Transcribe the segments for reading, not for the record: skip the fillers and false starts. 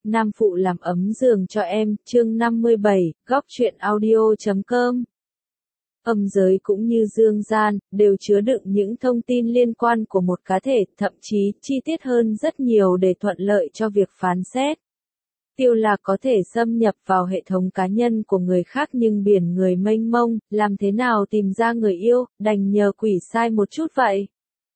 nam phụ làm ấm giường cho em, chương 57, góc truyện audio.com. Âm giới cũng như dương gian, đều chứa đựng những thông tin liên quan của một cá thể, thậm chí chi tiết hơn rất nhiều để thuận lợi cho việc phán xét. Tiêu Lạc có thể xâm nhập vào hệ thống cá nhân của người khác nhưng biển người mênh mông, làm thế nào tìm ra người yêu, đành nhờ quỷ sai một chút vậy.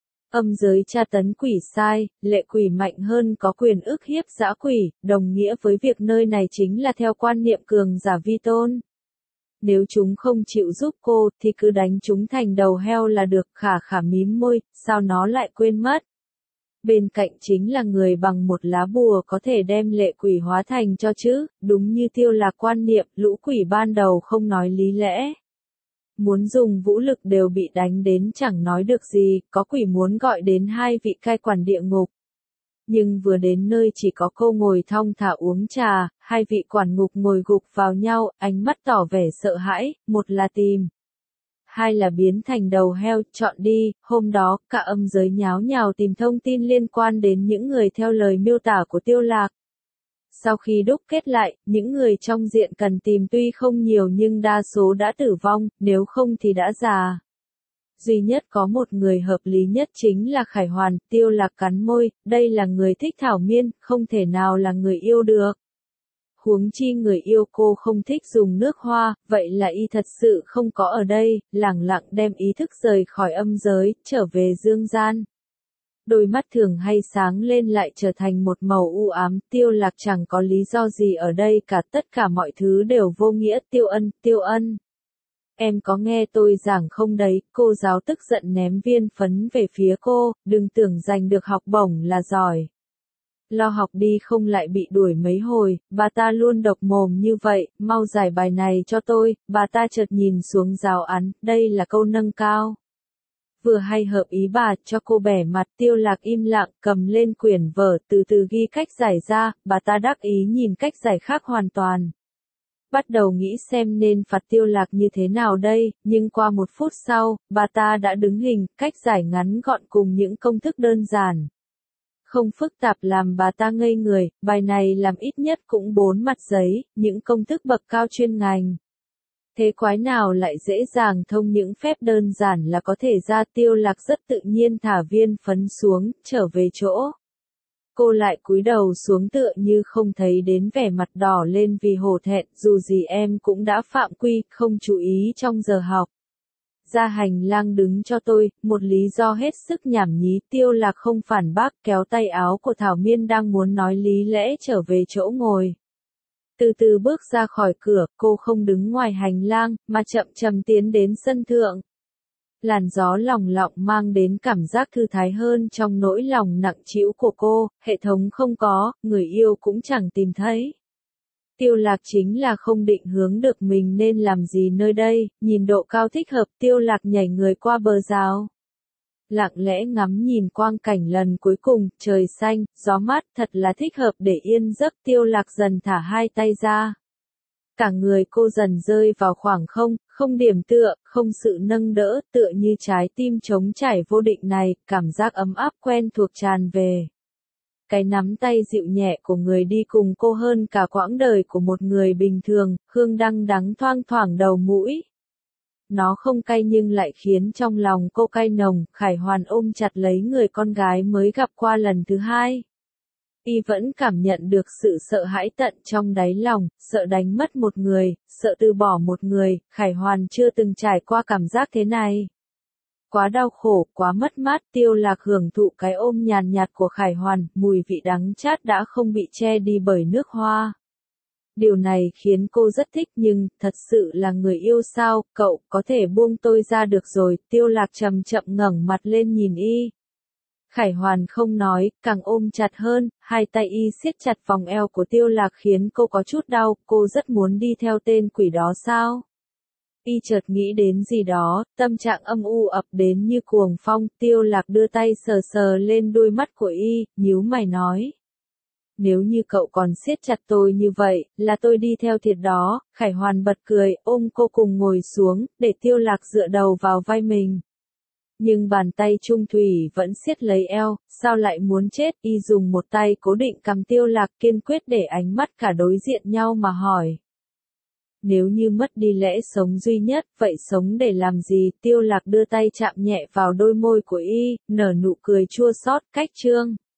Âm giới tra tấn quỷ sai, lệ quỷ mạnh hơn có quyền ức hiếp dã quỷ, đồng nghĩa với việc nơi này chính là theo quan niệm cường giả vi tôn. Nếu chúng không chịu giúp cô thì cứ đánh chúng thành đầu heo là được. Khả mím môi, sao nó lại quên mất. Bên cạnh chính là người bằng một lá bùa có thể đem lệ quỷ hóa thành cho chữ, đúng như Tiêu Lạc quan niệm, lũ quỷ ban đầu không nói lý lẽ. Muốn dùng vũ lực đều bị đánh đến chẳng nói được gì, có quỷ muốn gọi đến hai vị cai quản địa ngục. Nhưng vừa đến nơi chỉ có cô ngồi thong thả uống trà, hai vị quản ngục ngồi gục vào nhau, ánh mắt tỏ vẻ sợ hãi, một là tìm, hai là biến thành đầu heo, chọn đi. Hôm đó, cả âm giới nháo nhào tìm thông tin liên quan đến những người theo lời miêu tả của Tiêu Lạc. Sau khi đúc kết lại, những người trong diện cần tìm tuy không nhiều nhưng đa số đã tử vong, nếu không thì đã già. Duy nhất có một người hợp lý nhất chính là Khải Hoàn. Tiêu Lạc cắn môi, đây là người thích thảo miên, không thể nào là người yêu được. Huống chi người yêu cô không thích dùng nước hoa, vậy là y thật sự không có ở đây, lẳng lặng đem ý thức rời khỏi âm giới, trở về dương gian. Đôi mắt thường hay sáng lên lại trở thành một màu u ám. Tiêu Lạc chẳng có lý do gì ở đây cả, tất cả mọi thứ đều vô nghĩa. Tiêu Ân. Em có nghe tôi giảng không đấy, cô giáo tức giận ném viên phấn về phía cô, đừng tưởng giành được học bổng là giỏi. Lo học đi không lại bị đuổi mấy hồi, bà ta luôn độc mồm như vậy, mau giải bài này cho tôi. Bà ta chợt nhìn xuống giáo án, đây là câu nâng cao. Vừa hay hợp ý bà, cho cô bẻ mặt. Tiêu Lạc im lặng, cầm lên quyển vở, từ từ ghi cách giải ra. Bà ta đắc ý nhìn cách giải khác hoàn toàn. Bắt đầu nghĩ xem nên phạt Tiêu Lạc như thế nào đây, nhưng qua một phút sau, bà ta đã đứng hình, cách giải ngắn gọn cùng những công thức đơn giản. Không phức tạp làm bà ta ngây người, bài này làm ít nhất cũng 4 mặt giấy, những công thức bậc cao chuyên ngành. Thế quái nào lại dễ dàng thông những phép đơn giản là có thể ra. Tiêu Lạc rất tự nhiên thả viên phấn xuống, trở về chỗ. Cô lại cúi đầu xuống tựa như không thấy đến, vẻ mặt đỏ lên vì hổ thẹn, dù gì em cũng đã phạm quy, không chú ý trong giờ học. Ra hành lang đứng cho tôi, một lý do hết sức nhảm nhí. Tiêu Lạc không phản bác, kéo tay áo của Thảo Miên đang muốn nói lý lẽ trở về chỗ ngồi. Từ từ bước ra khỏi cửa, cô không đứng ngoài hành lang, mà chậm chậm tiến đến sân thượng. Làn gió lỏng lọng mang đến cảm giác thư thái hơn trong nỗi lòng nặng trĩu của cô. Hệ thống không có, người yêu cũng chẳng tìm thấy. Tiêu Lạc chính là không định hướng được mình nên làm gì nơi đây. Nhìn độ cao thích hợp, Tiêu Lạc nhảy người qua bờ rào. Lặng lẽ ngắm nhìn quang cảnh lần cuối cùng, trời xanh, gió mát, thật là thích hợp để yên giấc. Tiêu Lạc dần thả hai tay ra. Cả người cô dần rơi vào khoảng không, không điểm tựa, không sự nâng đỡ, tựa như trái tim trống trải vô định này, cảm giác ấm áp quen thuộc tràn về. Cái nắm tay dịu nhẹ của người đi cùng cô hơn cả quãng đời của một người bình thường, hương đăng đắng thoang thoảng đầu mũi. Nó không cay nhưng lại khiến trong lòng cô cay nồng. Khải Hoàn ôm chặt lấy người con gái mới gặp qua lần thứ hai. Y vẫn cảm nhận được sự sợ hãi tận trong đáy lòng, sợ đánh mất một người, sợ từ bỏ một người. Khải Hoàn chưa từng trải qua cảm giác thế này. Quá đau khổ, quá mất mát. Tiêu Lạc hưởng thụ cái ôm nhàn nhạt của Khải Hoàn, mùi vị đắng chát đã không bị che đi bởi nước hoa. Điều này khiến cô rất thích, nhưng thật sự là người yêu sao? Cậu có thể buông tôi ra được rồi. Tiêu Lạc chậm chậm ngẩng mặt lên nhìn y. Khải Hoàn không nói, càng ôm chặt hơn, hai tay y siết chặt vòng eo của Tiêu Lạc khiến cô có chút đau. Cô rất muốn đi theo tên quỷ đó sao? Y chợt nghĩ đến gì đó, tâm trạng âm u ập đến như cuồng phong. Tiêu Lạc đưa tay sờ sờ lên đôi mắt của y, nhíu mày nói. Nếu như cậu còn siết chặt tôi như vậy, là tôi đi theo thiệt đó. Khải Hoàn bật cười, ôm cô cùng ngồi xuống, để Tiêu Lạc dựa đầu vào vai mình. Nhưng bàn tay Trung Thủy vẫn siết lấy eo, sao lại muốn chết, y dùng một tay cố định cằm Tiêu Lạc kiên quyết để ánh mắt cả đối diện nhau mà hỏi. Nếu như mất đi lẽ sống duy nhất, vậy sống để làm gì? Tiêu Lạc đưa tay chạm nhẹ vào đôi môi của y, nở nụ cười chua xót, cách trương.